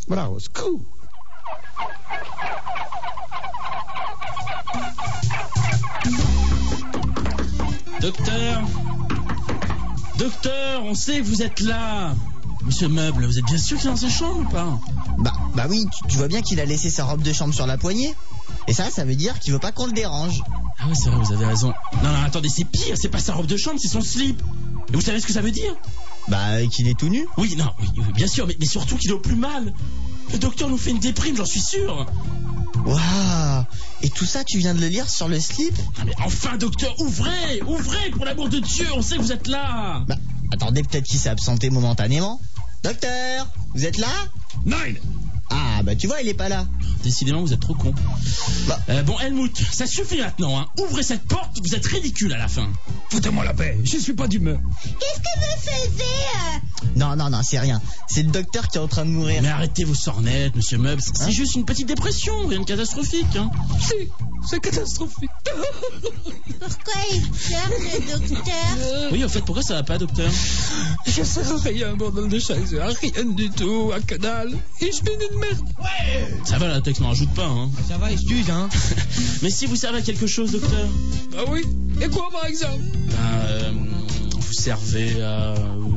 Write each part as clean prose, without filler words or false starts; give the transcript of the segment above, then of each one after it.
Voilà, au secours. Docteur, on sait que vous êtes là. Monsieur Meuble, vous êtes bien sûr qu'il est dans sa chambre ou pas? Bah oui, tu vois bien qu'il a laissé sa robe de chambre sur la poignée. Et ça veut dire qu'il veut pas qu'on le dérange. Ah oui, c'est vrai, vous avez raison. Non, attendez, c'est pire, c'est pas sa robe de chambre, c'est son slip. Et vous savez ce que ça veut dire? Bah, qu'il est tout nu. Oui, bien sûr, mais surtout qu'il est au plus mal. Le docteur nous fait une déprime, j'en suis sûr. Waouh! Et tout ça, tu viens de le lire sur le slip? Ah mais enfin, docteur, ouvrez, pour l'amour de Dieu, on sait que vous êtes là. Bah, attendez, peut-être qu'il s'est absenté momentanément. Docteur, vous êtes là? Nine! Ah, bah tu vois, il est pas là. Décidément, vous êtes trop con. Bah. Bon, Helmut, ça suffit maintenant, hein. Ouvrez cette porte, vous êtes ridicule à la fin. Foutez-moi la paix, je suis pas d'humeur. Qu'est-ce que vous faisiez? Non, c'est rien. C'est le docteur qui est en train de mourir. Mais arrêtez vos sornettes, monsieur Meubles. C'est juste une petite dépression, rien de catastrophique, hein. Si, c'est catastrophique. Pourquoi il pleure, le docteur? Oui, au fait, pourquoi ça va pas, docteur? Je sers à rien, bordel de chaise, à rien du tout, à que dalle. Et je suis une merde. Ouais! Ça va, la texte n'en rajoute pas, hein. Ça va, excuse, hein. Mais si vous servez à quelque chose, docteur? Bah oui. Et quoi, par exemple? Vous servez à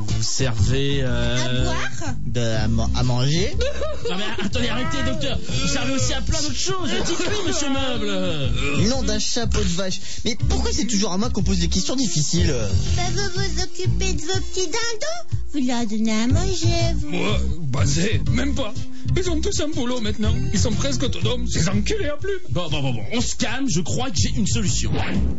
boire? À manger. Non mais attendez, arrêtez, docteur. Vous servez aussi à plein d'autres choses. Dites-lui, monsieur Meuble. Nom d'un chapeau de vache. Mais pourquoi c'est toujours à moi qu'on pose des questions difficiles? Bah vous vous occupez de vos petits dindons. Vous leur donnez à manger, vous. Moi, basé, même pas. Ils ont tous un boulot maintenant. Ils sont presque autonomes, ces enculés à plumes. Bon. On se calme, je crois que j'ai une solution.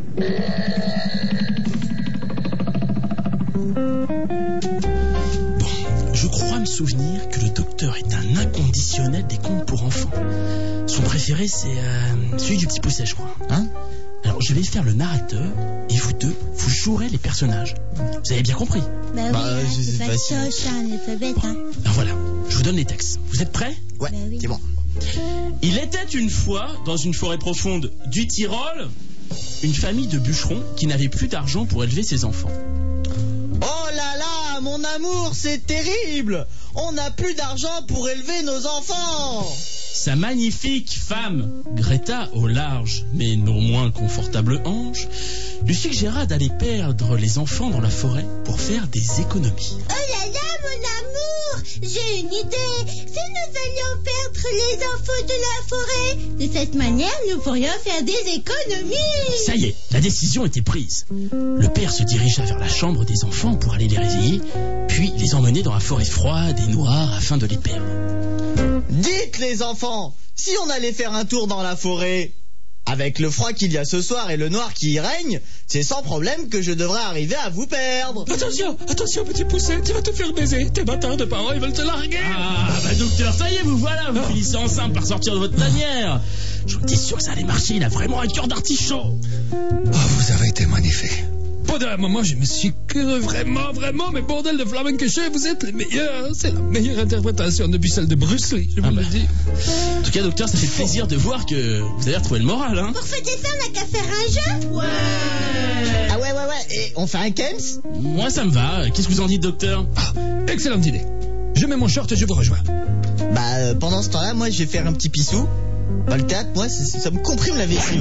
Je crois me souvenir que le docteur est un inconditionnel des contes pour enfants. Son préféré, c'est celui du petit pousset, je crois. Hein? Alors, je vais faire le narrateur, et vous deux, vous jouerez les personnages. Vous avez bien compris? Bah oui, c'est pas ça, on n'est pas bête, hein. Alors voilà, je vous donne les textes. Vous êtes prêts? Ouais, Bah oui. c'est bon. Il était une fois, dans une forêt profonde du Tyrol, une famille de bûcherons qui n'avaient plus d'argent pour élever ses enfants. Oh là là, mon amour, c'est terrible! On n'a plus d'argent pour élever nos enfants! Sa magnifique femme, Greta au large, mais non moins confortable ange, lui suggéra d'aller perdre les enfants dans la forêt pour faire des économies. Oh là là, mon amour, j'ai une idée. Si nous allions perdre les enfants de la forêt, de cette manière, nous pourrions faire des économies. Ça y est, la décision était prise. Le père se dirigea vers la chambre des enfants pour aller les réveiller, puis les emmener dans la forêt froide et noire afin de les perdre. Dites les enfants, si on allait faire un tour dans la forêt, avec le froid qu'il y a ce soir et le noir qui y règne, c'est sans problème que je devrais arriver à vous perdre. Attention, petit pousset, tu vas te faire baiser. Tes bâtards de parents, ils veulent te larguer. Ah, bah docteur, ça y est, vous voilà, vous finissez ensemble par sortir de votre tanière. Je vous dis sûr que ça allait marcher, il a vraiment un cœur d'artichaut. Oh, vous avez été magnifique. Pendant un moment, je me suis cru vraiment, mais bordel de flamencochais, vous êtes les meilleurs. C'est la meilleure interprétation depuis celle de Bruce Lee, je vous le dis. En tout cas, docteur, ça fait plaisir de voir que vous avez retrouvé le moral, hein. Pour fêter ça, on n'a qu'à faire un jeu. Ah ouais, et on fait un Kems? Moi, ça me va. Qu'est-ce que vous en dites, docteur? Ah, excellente idée. Je mets mon short et je vous rejoins. Bah, pendant ce temps-là, moi, je vais faire un petit pissou. Bah, le théâtre, moi, ça me comprime la vessie.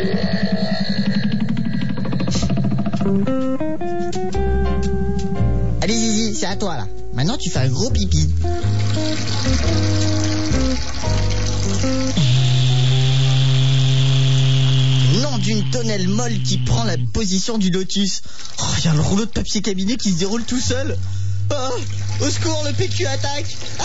Allez Zizi, c'est à toi là. Maintenant tu fais un gros pipi. Nom d'une tonnelle molle qui prend la position du lotus. Oh, il y a le rouleau de papier cabinet qui se déroule tout seul. Oh, au secours, le PQ attaque. Ah!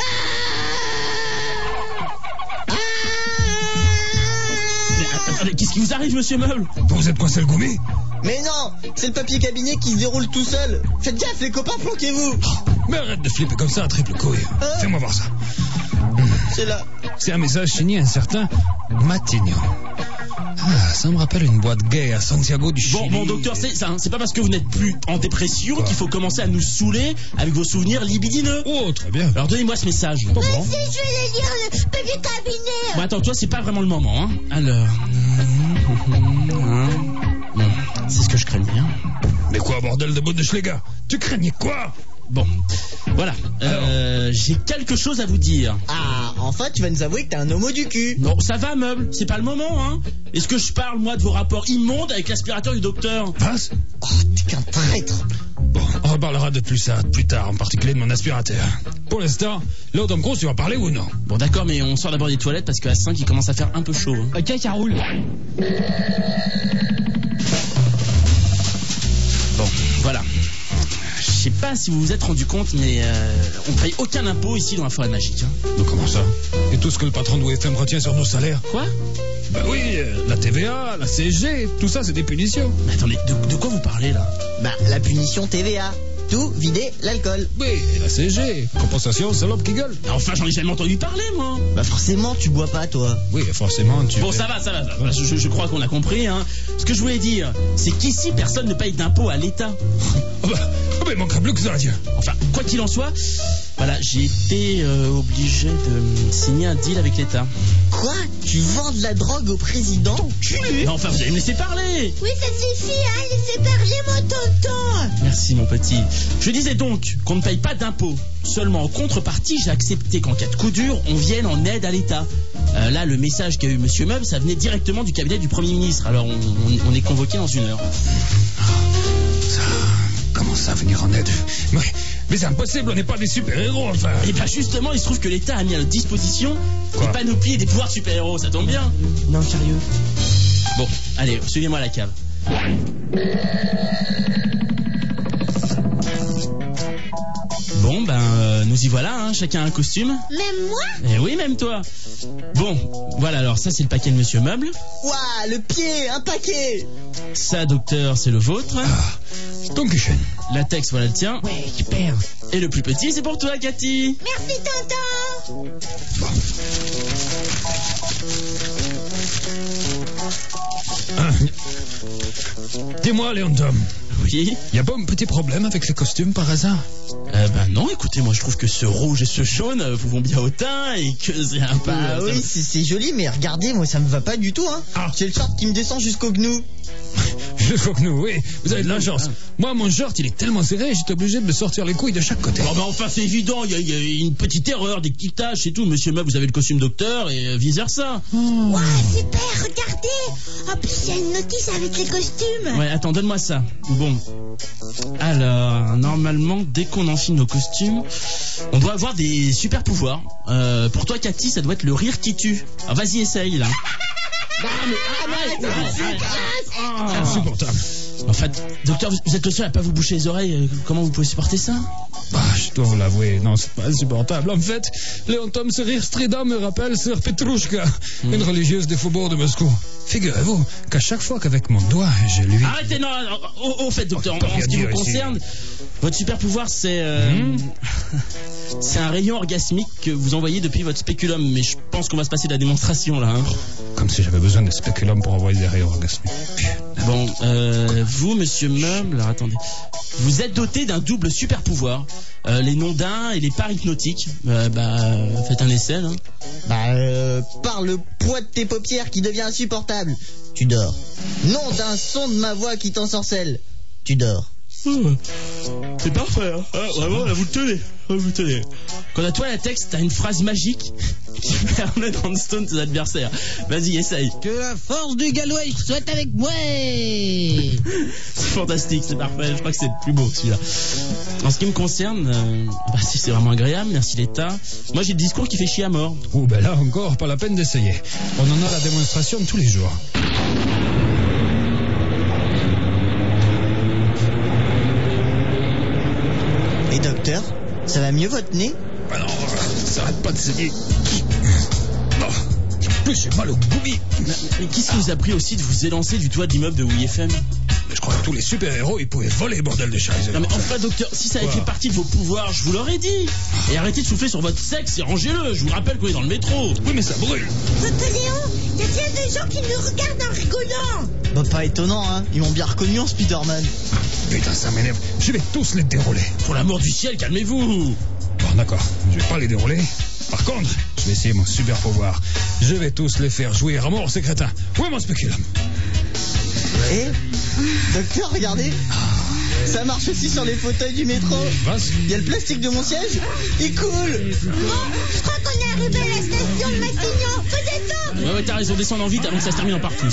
Attendez, qu'est-ce qui vous arrive, monsieur Meuble? Vous êtes coincé le gourmet? Mais non, c'est le papier cabinet qui se déroule tout seul. Faites gaffe les copains, planquez-vous. Mais arrête de flipper comme ça à triple couille. Fais-moi voir ça. C'est là. C'est un message signé un certain Matignon. Ah, ça me rappelle une boîte gay à Santiago du Chili. Bon, docteur, c'est pas parce que vous n'êtes plus en dépression qu'il faut commencer à nous saouler avec vos souvenirs libidineux. Oh, très bien. Alors donnez-moi ce message. Moi aussi, je vais aller lire le papier cabinet. Bon, attends, toi, c'est pas vraiment le moment, hein. Alors... Bon, c'est ce que je craigne bien. Mais quoi, bordel de Bundesliga? Tu craignais quoi? Bon, voilà. J'ai quelque chose à vous dire. Ah, enfin tu vas nous avouer que t'es un homo du cul. Non, ça va, Meuble, c'est pas le moment, hein. Est-ce que je parle, moi, de vos rapports immondes avec l'aspirateur du docteur? Passe. Oh, t'es qu'un traître. Bon, on reparlera de tout ça plus tard, en particulier de mon aspirateur. Pour l'instant, là, Tom Cruise, tu vas parler ou non? Bon, d'accord, mais on sort d'abord des toilettes parce qu'à 5, il commence à faire un peu chaud. Hein. Ok, ça roule. Bon, voilà. Je sais pas si vous vous êtes rendu compte, mais on paye aucun impôt ici dans la forêt magique. Hein. Mais comment ça? Et tout ce que le patron de WFM retient sur nos salaires? Quoi? Ben oui, la TVA, la CSG, tout ça, c'est des punitions. Mais attendez, de quoi vous parlez, là? Bah, la punition TVA. Tout vider l'alcool. Oui, et la CSG, compensation salope qui gueule. Enfin, j'en ai jamais entendu parler, moi. Bah forcément, tu bois pas, toi. Oui, forcément, tu... Bon, ça va. Je crois qu'on a compris, hein. Ce que je voulais dire, c'est qu'ici, personne ne paye d'impôts à l'État. Oh bah, il manquerait plus que ça, tiens. Enfin, quoi qu'il en soit, voilà, j'ai été obligé de signer un deal avec l'État. Quoi? Tu vends de la drogue au président? Culé. Non, enfin, vous allez me laisser parler. Oui, ça suffit, hein, laissez parler mon tonton. Merci, mon petit. Je disais donc qu'on ne paye pas d'impôts. Seulement, en contrepartie, j'ai accepté qu'en cas de coup dur, on vienne en aide à l'État. Là, le message qu'a eu Monsieur Meuble, ça venait directement du cabinet du Premier ministre. Alors, on est convoqué dans 1 heure. Ça... Comment ça, venir en aide? Mais c'est impossible, on n'est pas des super-héros, enfin. Et bien justement, il se trouve que l'État a mis à notre disposition Quoi? des panoplies et des pouvoirs de super-héros, ça tombe bien. Non, sérieux. Bon, allez, suivez-moi à la cave. Bon, nous y voilà, hein, chacun un costume. Même moi? Eh oui, même toi. Bon, voilà, alors ça c'est le paquet de Monsieur Meuble. Ouah, le pied, un paquet. Ça, docteur, c'est le vôtre. Dankeschön. Latex, voilà le tien. Ouais, super. Et le plus petit, c'est pour toi, Cathy. Merci, tonton. Dis-moi, Léon Tom, Oui. y a pas un petit problème avec les costumes par hasard? Non, écoutez, moi je trouve que ce rouge et ce jaune vous vont bien au teint et que c'est un peu... Bah oui, c'est joli, mais regardez, moi ça me va pas du tout, hein. Ah. C'est le short qui me descend jusqu'au genou. Je crois que nous, oui, vous avez de la chance. Moi, mon short, il est tellement serré, j'étais obligé de me sortir les couilles de chaque côté. Bon, enfin, c'est évident, il y a une petite erreur, des petites taches et tout. Monsieur Meuble, vous avez le costume docteur et vice-versa. Ouah, super, regardez. En plus, il y a une notice avec les costumes. Ouais, attends, donne-moi ça. Bon. Alors, normalement, dès qu'on enfile nos costumes, on doit avoir des super pouvoirs. Pour toi, Cathy, ça doit être le rire qui tue. Alors, vas-y, essaye, là. C'est insupportable. En fait, docteur, vous êtes le seul à pas vous boucher les oreilles. Comment vous pouvez supporter ça? Bah, je dois vous l'avouer, non, c'est pas insupportable. En fait, Léon Tom, ce rire strident me rappelle Sœur Petrouchka, une religieuse des faubourgs de Moscou. Figurez-vous qu'à chaque fois qu'avec mon doigt, je lui... Arrêtez, non, au fait, docteur, Oh, en ce qui vous dire ici. concerne, votre super pouvoir, c'est... c'est un rayon orgasmique que vous envoyez depuis votre spéculum. Mais je pense qu'on va se passer de la démonstration, là. Hein. Comme si j'avais besoin de spéculum pour envoyer des rayons orgasmiques. Bon, vous, monsieur Meuble, alors attendez. Vous êtes doté d'un double super pouvoir. Les noms d'un et les parts hypnotiques. Faites un essai, là. Par le poids de tes paupières qui devient insupportable, tu dors. Non d'un son de ma voix qui t'ensorcelle, tu dors. C'est parfait, hein. Vraiment, là, vous le tenez. Vous le tenez. Quant à toi, la texte, t'as une phrase magique qui permet de rendre stone tes adversaires. Vas-y, essaye. Que la force du Gallois soit avec moi. C'est fantastique, c'est parfait. Je crois que c'est le plus beau, celui-là. En ce qui me concerne, si c'est vraiment agréable, merci l'État. Moi, j'ai le discours qui fait chier à mort. Oh, ben là encore, pas la peine d'essayer. On en a la démonstration tous les jours. Et docteur, ça va mieux votre nez? Bah non, ça arrête pas de saigner. Oh, en plus, j'ai mal au boumi. Mais qu'est-ce qui vous a pris aussi de vous élancer du toit de l'immeuble de WFM? Mais je crois que tous les super-héros, ils pouvaient voler, bordel de chaises. Non mais enfin, docteur, si ça avait Quoi? fait partie de vos pouvoirs, je vous l'aurais dit. Et arrêtez de souffler sur votre sexe et rangez-le. Je vous rappelle qu'on est dans le métro. Oui, mais ça brûle. Tonton Léon, il y a plein de gens qui nous regardent en rigolant. Bah pas étonnant, hein. Ils m'ont bien reconnu en Spider-Man. Putain, ça m'énerve. Je vais tous les dérouler. Pour l'amour du ciel, calmez-vous. Bon, d'accord, je vais pas les dérouler. Par contre, je vais essayer mon super pouvoir. Je vais tous les faire jouir à mort, ces crétins. Où est mon spéculum? Et docteur, regardez. Ça marche aussi sur les fauteuils du métro. Vas. Il y a le plastique de mon siège. Il coule. Bon, je crois qu'on est arriver à la station de Matignon. Faut descendre. Ouais, t'as raison, descendons vite avant que ça se termine en partout.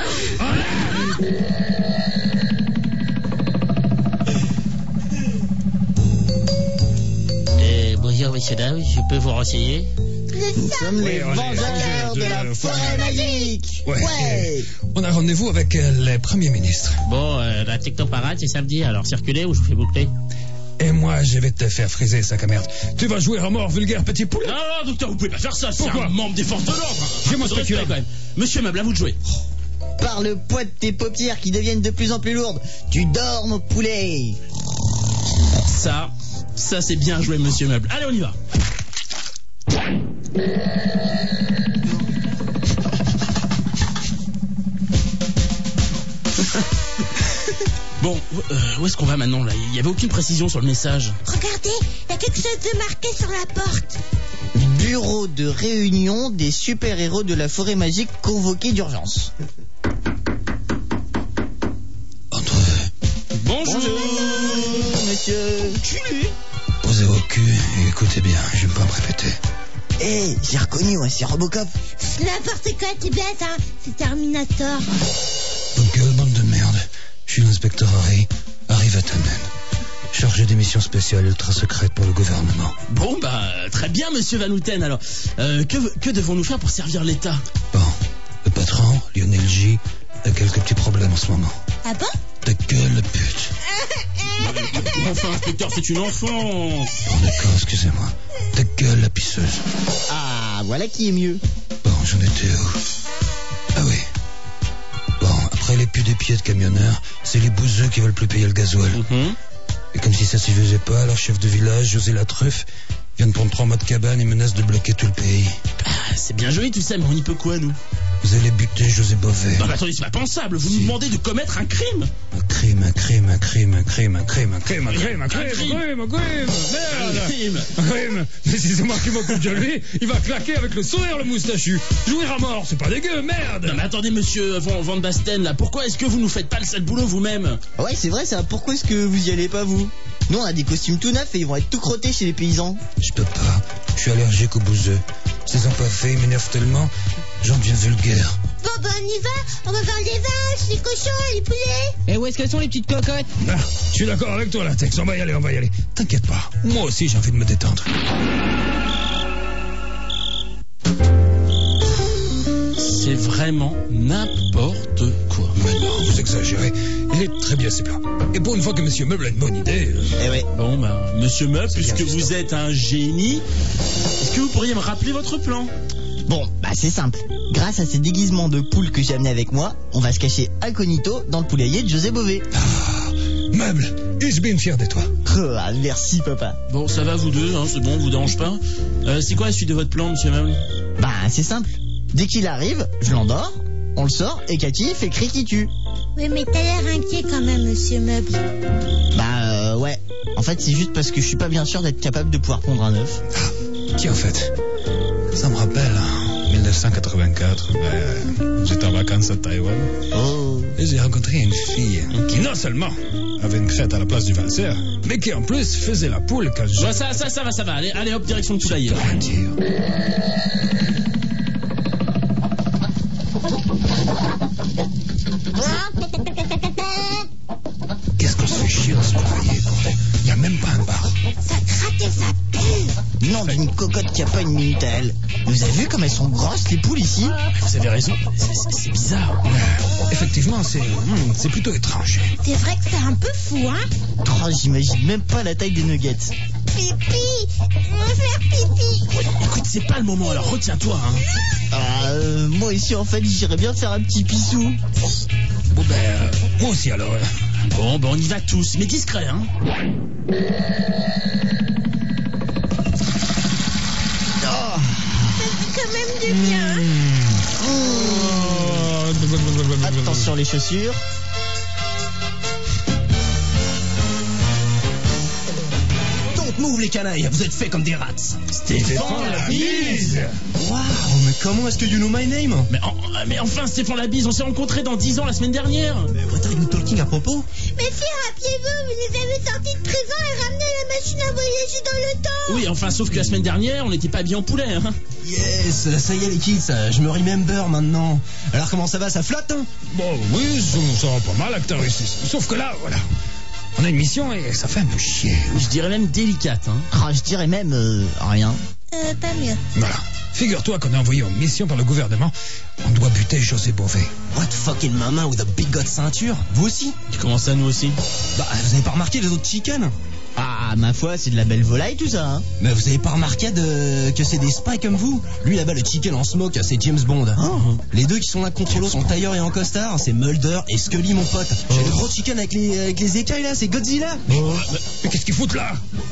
Bonjour, messieurs, dames, je peux vous renseigner? Nous sommes les vengeurs de la forêt magique. Ouais. On a rendez-vous avec les premiers ministres. Bon, la technoparade, c'est samedi, alors circulez ou je vous fais boucler? Et moi, je vais te faire friser, sac à merde. Tu vas jouer à mort, vulgaire petit poulet. Non, docteur, vous pouvez pas faire ça. Pourquoi? C'est un membre des forces de l'ordre. J'ai mon spéculum. Quand même. Monsieur Meuble, à vous de jouer. Par le poids de tes paupières qui deviennent de plus en plus lourdes, tu dors, mon poulet. Ça c'est bien joué, monsieur Meuble. Allez, on y va. Bon, où est-ce qu'on va maintenant là? Il n'y avait aucune précision sur le message. Regardez, il y a quelque chose de marqué sur la porte. Bureau de réunion des super-héros de la forêt magique convoqués d'urgence. Entrez. Bonjour, monsieur. Posez vos culs et écoutez bien, je vais pas me répéter. Hé, j'ai reconnu, c'est Robocop. N'importe quoi, tu bêtes, hein. C'est Terminator. Bonne gueule, bande de merde. Je suis l'inspecteur Harry Vatanen, chargé des missions spéciales ultra secrètes pour le gouvernement. Bon, très bien, monsieur Van Houten. Alors, que devons-nous faire pour servir l'État? Bon, le patron, Lionel J, a quelques petits problèmes en ce moment. Ah bon? Ta gueule, le pute. Enfin, inspecteur, c'est une enfant. Oh d'accord, excusez-moi. Ta gueule, la pisseuse. Ah, voilà qui est mieux. Bon, j'en étais où? Ah oui. Bon, après les pus des pieds de camionneurs, c'est les bouseux qui veulent plus payer le gasoil. Et comme si ça suffisait pas, leur chef de village, José Latreuf, vient de prendre 3 mois de cabane et menace de bloquer tout le pays. C'est bien joli tout ça, mais on y peut quoi, nous? Vous allez buter José Bové. Non, mais attendez, c'est pas pensable. Vous nous demandez de commettre un crime. Un crime. Un crime. Mais si c'est moi qui m'occupe de lui, il va claquer avec le sourire, le moustachu. Jouir à mort, c'est pas dégueu, merde. Non, mais attendez, monsieur Van Basten, là, pourquoi est-ce que vous nous faites pas le sale boulot vous-même? Ouais, c'est vrai ça. Pourquoi est-ce que vous y allez pas, vous? Nous, on a des costumes tout neufs et ils vont être tout crottés chez les paysans. Je peux pas. Je suis allergique aux bouseux. Ces empaffés, ils m'énervent tellement. J'en deviens vulgaire. Bon, on y va. On va voir les vaches, les cochons, les poulets. Et où est-ce qu'elles sont les petites cocottes? Ah, je suis d'accord avec toi, Latex. On va y aller. T'inquiète pas. Moi aussi, j'ai envie de me détendre. C'est vraiment n'importe quoi. Mais non, vous exagérez. Il est très bien, c'est bien. Et pour une fois que Monsieur Meuble a une bonne idée... Eh ouais. Bon, monsieur Meuble, C'est puisque bien, vous êtes un génie, est-ce que vous pourriez me rappeler votre plan? Bon, c'est simple. Grâce à ces déguisements de poule que j'ai amenés avec moi, on va se cacher incognito dans le poulailler de José Bové. Ah, Meuble, ich bin fier de toi. Ah, merci, papa. Bon, ça va vous deux, hein, c'est bon, on vous dérange pas. C'est quoi la suite de votre plan, monsieur Meuble? C'est simple. Dès qu'il arrive, je l'endors, on le sort et Cathy fait cri qui tue. Oui, mais t'as l'air inquiet quand même, monsieur Meuble. Ouais. En fait, c'est juste parce que je suis pas bien sûr d'être capable de pouvoir pondre un œuf. Tiens, en fait, ça me rappelle 1984. J'étais en vacances à Taïwan. Oh. Et j'ai rencontré une fille qui non seulement avait une crête à la place du valseur, mais qui en plus faisait la poule quand je... Ouais, ça va. Allez hop, direction le poulailler. Qu'est-ce qu'on se fait chier dans ce poulailler, bordel? Il n'y a même pas un bar. Ça gratte et ça pue. Non, d'une cocotte qui a pas une minute à elle. Vous avez vu comme elles sont grosses, les poules, ici? Vous avez raison, c'est bizarre. Effectivement, c'est plutôt étrange. C'est vrai que c'est un peu fou, hein? Oh, j'imagine même pas la taille des nuggets. Pipi. Je veux faire pipi. Ouais, écoute, c'est pas le moment, alors retiens-toi, hein. Moi ici, en fait, j'irais bien faire un petit pissou. Bon, moi aussi, alors. Bon, on y va tous, mais discret, hein. Ça fait quand même du bien. Attention les chaussures. Donc move les canailles, vous êtes faits comme des rats. Stéphane Labise. Waouh, mais comment est-ce que you know my name? Mais enfin, Stéphane Labise, on s'est rencontrés dans 10 ans la semaine dernière. Mais what are you talking à propos? Mais si, rappelez-vous, vous nous avez sortis de prison et ramené la machine à voyager dans le temps. Oui, enfin, sauf que la semaine dernière, on n'était pas habillés en poulet, hein. Yes, ça y est les kids, je me remember maintenant. Alors comment ça va, ça flotte, hein? Bon, oui, ça va pas mal, acteur ici. Sauf que là, voilà. On a une mission et ça fait un peu chier. Je dirais même délicate, hein. Ah, je dirais même rien. Pas mieux. Voilà. Figure-toi qu'on est envoyé en mission par le gouvernement. On doit buter José Bové. What fucking mama with a big god ceinture? Vous aussi? Comment ça, nous aussi? Bah, vous avez pas remarqué les autres chickens? Ah, ma foi, c'est de la belle volaille tout ça, hein. Mais vous avez pas remarqué que c'est des spies comme vous? Lui là-bas, le chicken en smoke, c'est James Bond. Les deux qui sont là contre l'autre en tailleur et en costard, c'est Mulder et Scully, mon pote. J'ai le gros chicken avec les écailles là, c'est Godzilla. Mais qu'est-ce qu'ils foutent là?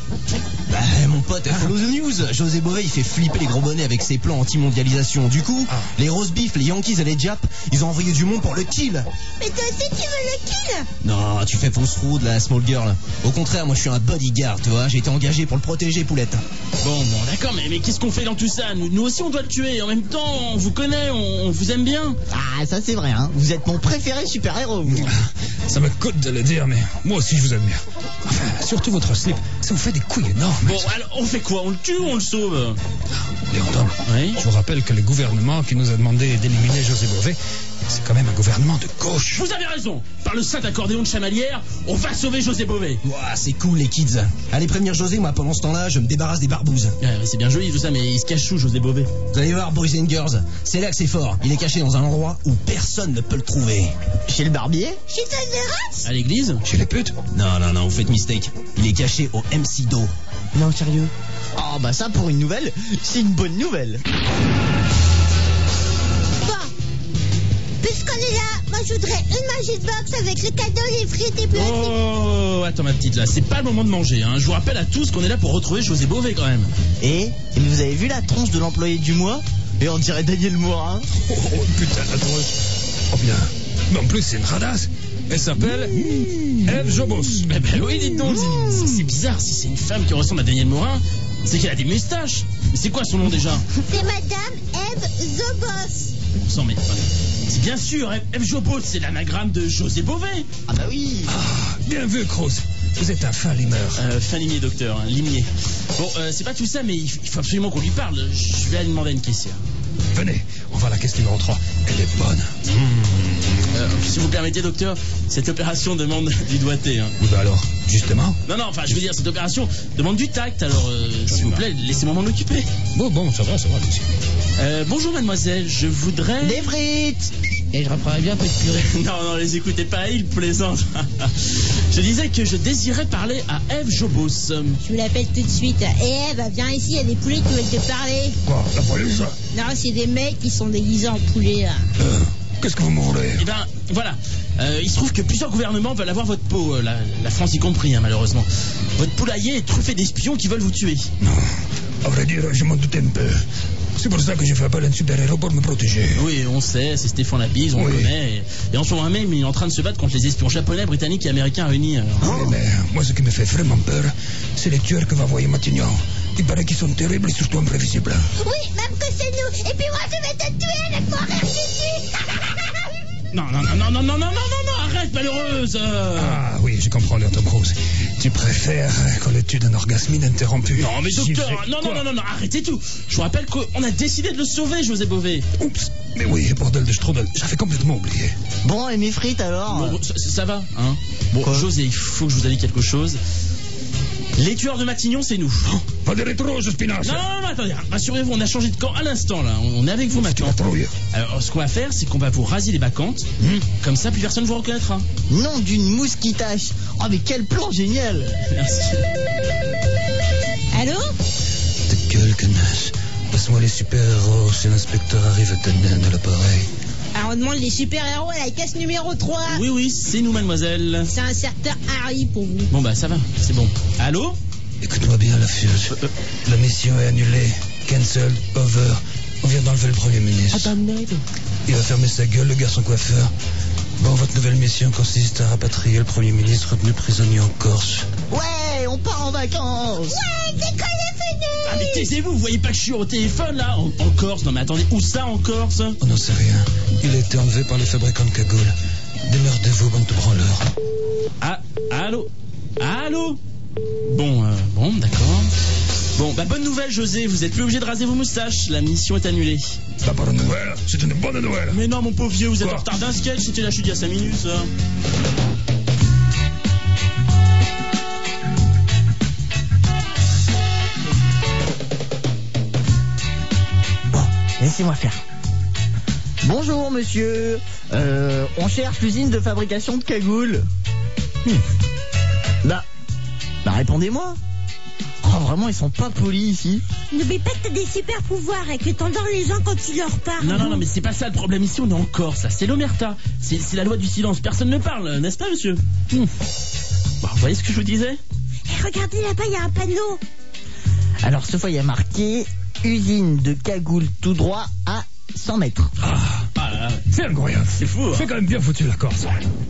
Bah, mon pote, follow the news. José Bové, il fait flipper les gros bonnets avec ses plans anti-mondialisation. Du coup, les roast beef, les Yankees et les Japs, ils ont envoyé du monde pour le kill. Mais toi aussi, tu veux le kill? Non, tu fais fausse route, la small girl. Au contraire, moi je suis un bodyguard, tu vois. J'ai été engagé pour le protéger, poulette. Bon, d'accord, mais qu'est-ce qu'on fait dans tout ça? Nous aussi, on doit le tuer. En même temps, on vous connaît, on vous aime bien. Ah, ça c'est vrai, hein. Vous êtes mon préféré super-héros, vous. Ça me coûte de le dire, mais moi aussi je vous admire. Enfin, surtout votre slip, ça vous fait des couilles énormes. Bon, alors, on fait quoi? On le tue ou on le sauve? Léandre, Oui. je vous rappelle que le gouvernement qui nous a demandé d'éliminer José Bové, c'est quand même un gouvernement de gauche. Vous avez raison. Par le saint accordéon de Chamalière, on va sauver José Bové. Ouah, c'est cool les kids. Allez prévenir José, moi pendant ce temps-là, je me débarrasse des barbouzes. Ouais, c'est bien joli tout ça, mais il se cache où, José Bové? Vous allez voir, boys and girls, c'est là que c'est fort. Il est caché dans un endroit où personne ne peut le trouver. Chez le barbier? Chez Tazerac? À l'église? Chez les putes? Non, vous faites mistake. Il est caché au MC Do. Non, sérieux? Ah, bah ça, pour une nouvelle, c'est une bonne nouvelle. Bon. Puisqu'on est là, moi je voudrais une Magic Box avec le cadeau, les frites et plats. Oh, attends ma petite là, c'est pas le moment de manger, hein. Je vous rappelle à tous qu'on est là pour retrouver José Bové quand même. Et vous avez vu la tronche de l'employé du mois? Et on dirait Daniel Morin. Oh putain, la tronche. Oh bien. Mais en plus, c'est une radasse. Elle s'appelle Eve Jobos. Eh ben oui, dites donc, c'est bizarre. Si c'est une femme qui ressemble à Daniel Morin, c'est qu'elle a des moustaches. Mais c'est quoi son nom déjà? C'est Madame Eve Zobos. On s'en met, attendez. C'est bien sûr, Eve Jobos, c'est l'anagramme de José Bové. Ah bah oui. Ah, bien vu, Cruz. Vous êtes un fin limeur. Fin limier, docteur, hein, limier. Bon, c'est pas tout ça, mais il faut absolument qu'on lui parle. Je vais aller demander à une caissière. Venez, on va à la caisse numéro 3. Elle est bonne. Si vous permettez, docteur, cette opération demande du doigté. Hein. Oui, bah alors, justement. Non, enfin, je veux dire, cette opération demande du tact. Alors, s'il vous plaît, laissez-moi m'en occuper. Bon, ça va, Lucie. Bonjour, mademoiselle, je voudrais... Des frites. Et je reprendrais bien un peu de purée. Non, les écoutez pas, il plaisante. Je disais que je désirais parler à Eve Jobos. Je vous l'appelle tout de suite. Et Eve, viens ici, il y a des poulets qui veulent te parler. Quoi, la police? Non, c'est des mecs qui sont déguisés en poulets, là. Qu'est-ce que vous me voulez? Eh ben, voilà. Il se trouve que plusieurs gouvernements veulent avoir votre peau, la France y compris, hein, malheureusement. Votre poulailler est truffé d'espions qui veulent vous tuer. Non, à vrai dire, je m'en doutais un peu. C'est pour ça que j'ai fait appel à un super-héros pour me protéger. Oui, on sait, c'est Stéphane Labise, on le connaît. Et en ce moment même, il est en train de se battre contre les espions japonais, britanniques et américains réunis. Oui, mais moi, ce qui me fait vraiment peur, c'est les tueurs que va envoyer Matignon. Il paraît qu'ils sont terribles et surtout imprévisibles. Oui, même que c'est nous. Et puis moi, je vais te tuer avec mon rire dessus. Non, arrête, malheureuse. Ah oui, je comprends, Tom Cruise. Tu préfères qu'on le tue d'un orgasme ininterrompu. Non, mais docteur, non, arrêtez tout. Je vous rappelle qu'on a décidé de le sauver, José Bové. Oups, mais oui, bordel de strudel, j'avais complètement oublié. Bon, et mes frites alors? Bon, ça va, hein. Bon, quoi? José, il faut que je vous avise quelque chose. Les tueurs de Matignon, c'est nous. Pas de rétro, Spinache. Non, attendez, rassurez-vous, on a changé de camp à l'instant, là. On est avec vous maintenant. Alors, ce qu'on va faire, c'est qu'on va vous raser les bacchantes. Comme ça, plus personne ne vous reconnaîtra. Nom d'une mousquitache. Oh, mais quel plan génial. Merci. Allô? Ta gueule, connasse. Passe-moi les super-héros, si l'inspecteur arrive à t'amener à l'appareil. Alors on demande les super-héros à la caisse numéro 3. Oui, c'est nous, mademoiselle. C'est un certain Harry pour vous. Bon, bah, ça va, c'est bon. Allô? Écoute-moi bien, la fuse. La mission est annulée. Cancelled, over. On vient d'enlever le Premier ministre. Il va fermer sa gueule, le garçon coiffeur. Bon, votre nouvelle mission consiste à rapatrier le Premier ministre retenu prisonnier en Corse. Ouais, on part en vacances. Ouais, l'école est finie. Ah mais taisez-vous, vous voyez pas que je suis au téléphone là en Corse? Non mais attendez, où ça en Corse? On n'en sait rien. Il a été enlevé par les fabricants de cagoules. Démerdez-vous, bande de branleurs. Ah, allô? Allô? Bon, d'accord. Bon, bonne nouvelle, José, vous êtes plus obligé de raser vos moustaches, la mission est annulée. C'est pas bonne nouvelle, c'est une bonne nouvelle. Mais non, mon pauvre vieux, vous êtes Quoi? en retard d'un sketch, c'était la chute il y a 5 minutes, ça. Bon, laissez-moi faire. Bonjour, monsieur. On cherche l'usine de fabrication de cagoules. Bah, répondez-moi. Oh, vraiment, ils sont pas polis ici. N'oublie pas que t'as des super pouvoirs et que t'endors les gens quand tu leur parles. Non, mais c'est pas ça le problème ici, on est en Corse, là. C'est l'omerta. C'est la loi du silence, personne ne parle, n'est-ce pas, monsieur? Bon, vous voyez ce que je vous disais? Et regardez là-bas, il y a un panneau. Alors, ce fois, il y a marqué usine de cagoules tout droit à 100 mètres. Ah là là, C'est incroyable. c'est fou, hein. C'est quand même bien foutu la Corse.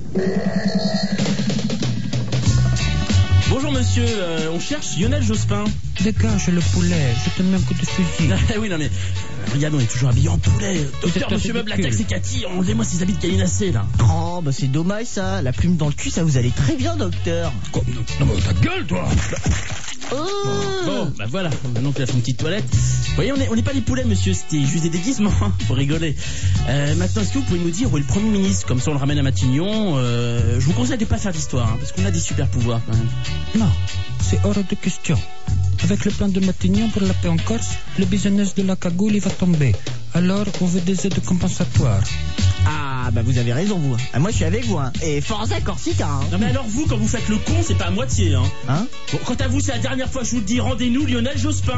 Bonjour monsieur, on cherche Lionel Jospin. Dégage le poulet, je te mets un coup de fusil. Oui, non mais, regarde, on est toujours habillé en poulet. Docteur, êtes monsieur un Meuble, la ridicule. taxe et Cathy, enlevez-moi ces habits de calinacé, là. Oh, bah c'est dommage ça. La plume dans le cul, ça vous allait très bien, docteur. Quoi? Non mais ta gueule, toi. Bon, voilà, maintenant que là, fait une petite toilette. Vous voyez, on n'est pas des poulets, monsieur, c'était juste des déguisements, hein, pour rigoler. Maintenant, est-ce que vous pouvez nous dire où est le Premier ministre? Comme ça, on le ramène à Matignon. Je vous conseille de pas faire d'histoire, hein, parce qu'on a des super pouvoirs, quand même. Non, c'est hors de question. Avec le plan de Matignon pour la paix en Corse, le business de la cagoule il va tomber. Alors, on veut des aides compensatoires. Ah, bah vous avez raison, vous. Ah, moi, je suis avec vous, hein. Et Forza Corsica, hein. Non mais alors vous, quand vous faites le con, c'est pas à moitié, hein. Hein? Bon, quant à vous, c'est la dernière fois que je vous le dis, rendez-nous Lionel Jospin.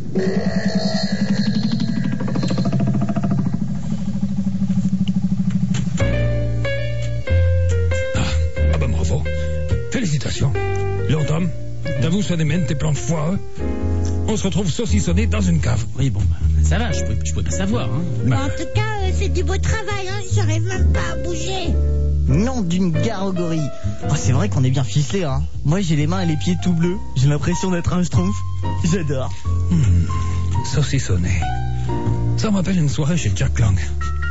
Ah ben bravo. Félicitations. L'automne, t'avoues tes plans de foireux. On se retrouve saucissonné dans une cave. Oui, bon, ça va, je pouvais pas savoir, hein. En tout cas, c'est du beau travail, hein. J'arrive même pas à bouger. Nom d'une garogorille. Oh, c'est vrai qu'on est bien ficelés, hein. Moi, j'ai les mains et les pieds tout bleus. J'ai l'impression d'être un schtroumpf. J'adore. Saucissonné. Ça me rappelle une soirée chez Jack Lang.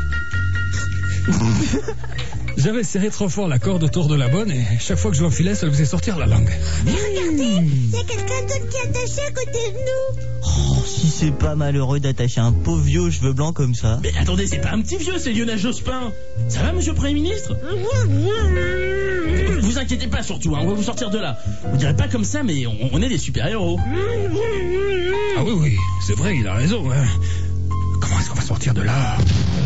J'avais serré trop fort la corde autour de la bonne et chaque fois que je l'enfilais, ça lui faisait sortir la langue. Mais regardez, il y a quelqu'un d'autre qui est attaché à côté de nous. Oh, si c'est pas malheureux d'attacher un pauvre vieux aux cheveux blancs comme ça. Mais attendez, c'est pas un petit vieux, c'est Lionel Jospin. Ça va, monsieur le Premier ministre? Vous inquiétez pas surtout, hein, on va vous sortir de là. Vous direz pas comme ça, mais on est des super-héros. Ah oui, c'est vrai, il a raison. Hein. Comment est-ce qu'on va sortir de là?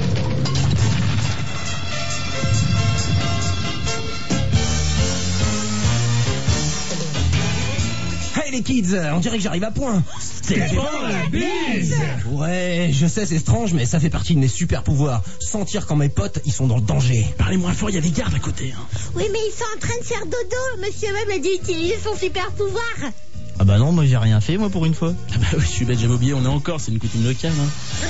Hey les kids, on dirait que j'arrive à point. C'est bon la bise. Ouais, je sais, c'est strange, mais ça fait partie de mes super pouvoirs. Sentir quand mes potes, ils sont dans le danger. Parlez moins fort, il y a des gardes à côté, hein. Oui, mais ils sont en train de faire dodo. Monsieur Webb a dû utiliser son super pouvoir. Ah bah non, moi j'ai rien fait, moi, pour une fois. Ah bah oui, je suis bête, j'avais oublié, on est encore, c'est une coutume locale, hein.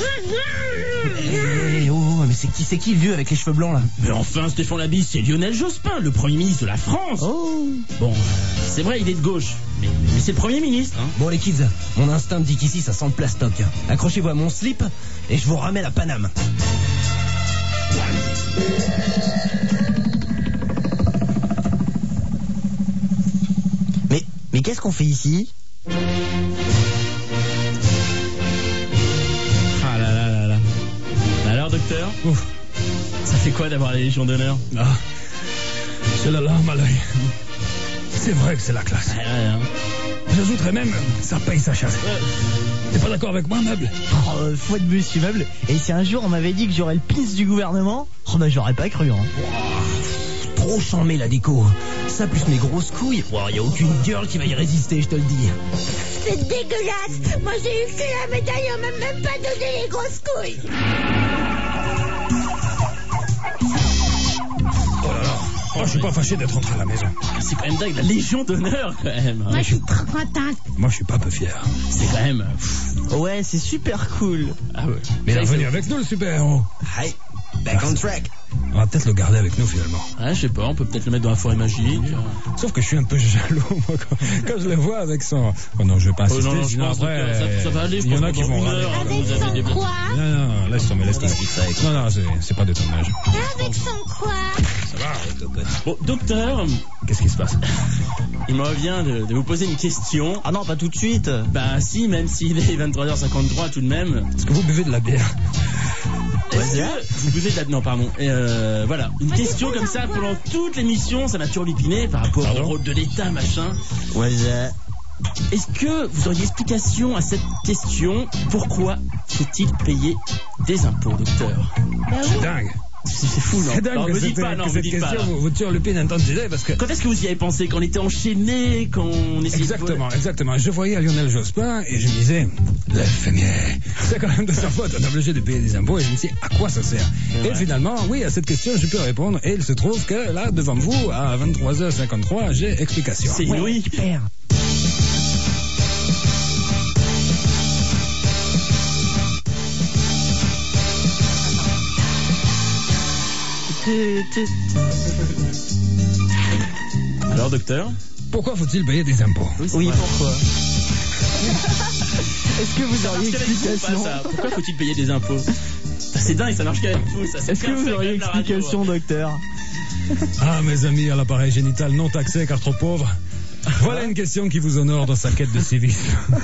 Mais c'est qui le vieux avec les cheveux blancs là? Mais enfin, Stéphane Labisse, c'est Lionel Jospin, le Premier ministre de la France. Oh. Bon, c'est vrai, il est de gauche, mais c'est le Premier ministre, hein. Bon les kids, mon instinct me dit qu'ici ça sent le plastoc. Accrochez-vous à mon slip et je vous ramène à Paname. Mais qu'est-ce qu'on fait ici? Ah là là là là. Alors, docteur? Ouf. Ça fait quoi d'avoir la Légion d'honneur? Ah, j'ai la larme à l'œil. C'est vrai que c'est la classe. Ouais, hein. J'ajouterais même, ça paye sa chasse. T'es pas d'accord avec moi, Meuble? Oh, foi de monsieur Meuble. Et si un jour on m'avait dit que j'aurais le pins du gouvernement, oh bah j'aurais pas cru, hein. Trop chambé la déco. Ça plus mes grosses couilles, y a aucune girl qui va y résister, je te le dis. C'est dégueulasse. Moi, j'ai eu que la médaille, on m'a même pas donné les grosses couilles. Oh là là. Oh, je suis pas fâché d'être rentré à la maison. C'est quand même dingue, la Légion d'honneur, quand même, hein. Moi, je suis trop contente. Moi, je suis pas peu fier. C'est quand même... Ouais, c'est super cool. Ah ouais. Mais il est revenu avec nous, le super-héros. Hey. Back on track. On va peut-être le garder avec nous finalement. Ouais, je sais pas, on peut peut-être le mettre dans la forêt magique. Sauf que je suis un peu jaloux, moi, quand je le vois avec son... Oh non, je vais pas insister, non, sinon je pense après... ça va aller, je il y en pense a qui que dans vont une râler. heure, Avec vous avez des... son quoi? Non, laisse tomber. Non, c'est pas de ton âge. Avec son quoi? Ça va. Bon, docteur, Qu'est-ce qui se passe? il me revient de vous poser une question. Ah non, pas tout de suite. Bah si, même s'il est 23h53 tout de même. Est-ce que vous buvez de la bière? Est-ce que vous buvez de la... Non, pardon. Voilà, une question comme ça pendant toute l'émission, ça m'a turlupiné par rapport au rôle de l'État, machin. Ouais. Est-ce que vous auriez explication à cette question? Pourquoi faut-il payer des impôts, docteur? C'est dingue. C'est fou, non? C'est dingue Non, que me cette, dites pas, non, que me cette dites pas, question là. vous turlupine un temps de idée parce que... Quand est-ce que vous y avez pensé? Quand on était enchaîné, quand on essayait Exactement. Je voyais Lionel Jospin et je me disais, le fumier, c'est quand même de sa faute, on est obligé de payer des impôts. Et je me suis dit, à quoi ça sert? Et finalement, oui, à cette question, je peux répondre. Et il se trouve que là, devant vous, à 23h53, j'ai explication. C'est Louis. Super. Alors, docteur? Pourquoi faut-il payer des impôts? Oui, vrai. pourquoi? Est-ce que vous Ça auriez marche qu'avec vous, explication? pas, ça. Pourquoi faut-il payer des impôts? C'est dingue, ça marche qu'avec vous, ça. C'est Est-ce que bien vous fait, auriez quand même, la radio. explication, docteur? Ah, mes amis, à l'appareil génital non taxé car trop pauvre. Voilà une question qui vous honore dans sa quête de civisme.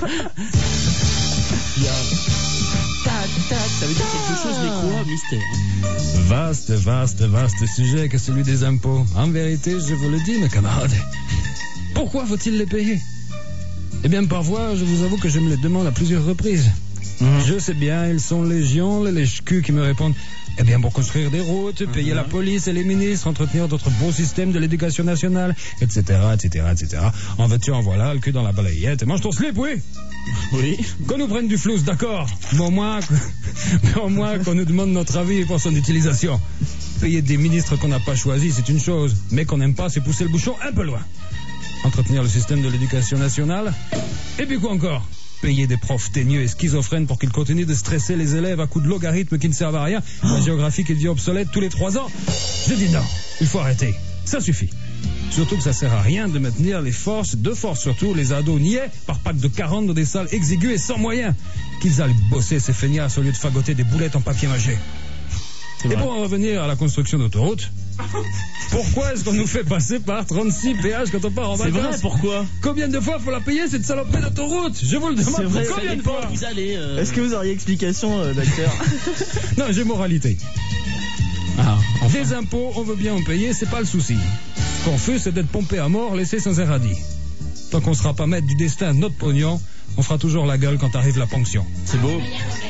Tac, tac, ça veut dire quelque chose, mais quoi? Mystère. Vaste sujet que celui des impôts. En vérité, je vous le dis, mes camarades. Pourquoi faut-il les payer? Eh bien, par voie, je vous avoue que je me les demande à plusieurs reprises. Je sais bien, ils sont légion, les lèche-culs qui me répondent. Eh bien, pour construire des routes, payer la police et les ministres, entretenir notre beau système de l'éducation nationale, etc. En veux-tu, en voilà, le cul dans la balayette. Et mange ton slip, oui. Oui. Qu'on nous prenne du flouze, d'accord. Mais au moins qu'on nous demande notre avis pour son utilisation. Payer des ministres qu'on n'a pas choisis, c'est une chose. Mais qu'on n'aime pas, c'est pousser le bouchon un peu loin. Entretenir le système de l'éducation nationale. Et puis quoi encore? Payer des profs teigneux et schizophrènes pour qu'ils continuent de stresser les élèves à coups de logarithmes qui ne servent à rien. La géographie qui devient obsolète tous les 3 ans. J'ai dit non, il faut arrêter. Ça suffit. Surtout que ça sert à rien de maintenir les forces, surtout, les ados niais, par pack de 40 dans des salles exiguës et sans moyens. Qu'ils aillent bosser ces feignasses au lieu de fagoter des boulettes en papier mâché. Et pour en revenir à la construction d'autoroutes, pourquoi est-ce qu'on nous fait passer par 36 péages quand on part en C'est vacances? vrai, pourquoi? Combien de fois faut la payer cette salopée d'autoroute? Je vous le demande. C'est vrai, combien Ça de dépend fois? où vous allez. Est-ce que vous auriez explication, docteur? Non, j'ai moralité. Ah, Des impôts, on veut bien en payer, c'est pas le souci. Ce qu'on fait, c'est d'être pompé à mort, laissé sans un radis. Tant qu'on sera pas maître du destin de notre pognon, on fera toujours la gueule quand arrive la ponction. c'est beau.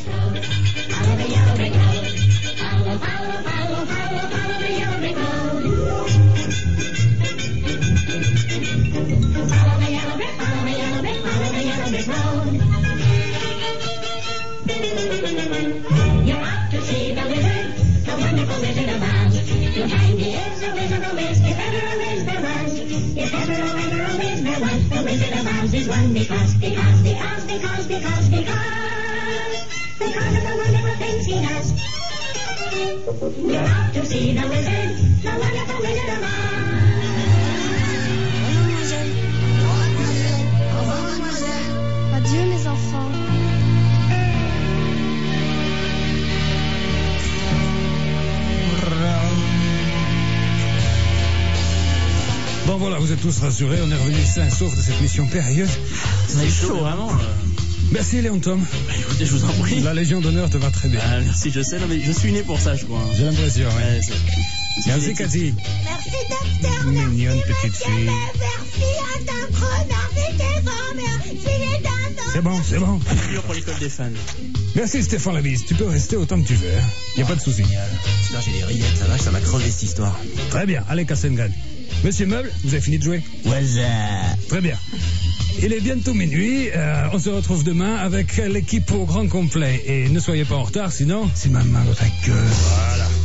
Adieu mes enfants. Bon voilà, vous êtes tous rassurés, on est revenu sains et saufs de cette mission périlleuse. Ça est chaud, vraiment. Merci Léon Tom. Écoutez, je vous en prie. La Légion d'honneur te va très bien. Ah, merci, je sais, non, mais je suis né pour ça, je crois. J'ai l'impression, ouais. Ouais, c'est- Merci Cathy. Merci, docteur. Mignonne Merci, petite monsieur fille. le merci à ton gros, merci Stéphane, merci les dames. C'est bon. Dur pour l'école des fans. Merci Stéphane Labisse, tu peux rester autant que tu veux. Y a pas de souci. Putain, j'ai des rillettes, la vache, ça m'a crevé cette histoire. Très bien, allez Cassengren. Monsieur Meuble, vous avez fini de jouer? Très bien. Il est bientôt minuit, on se retrouve demain avec l'équipe au grand complet. Et ne soyez pas en retard, sinon c'est ma main dans ta gueule. Voilà.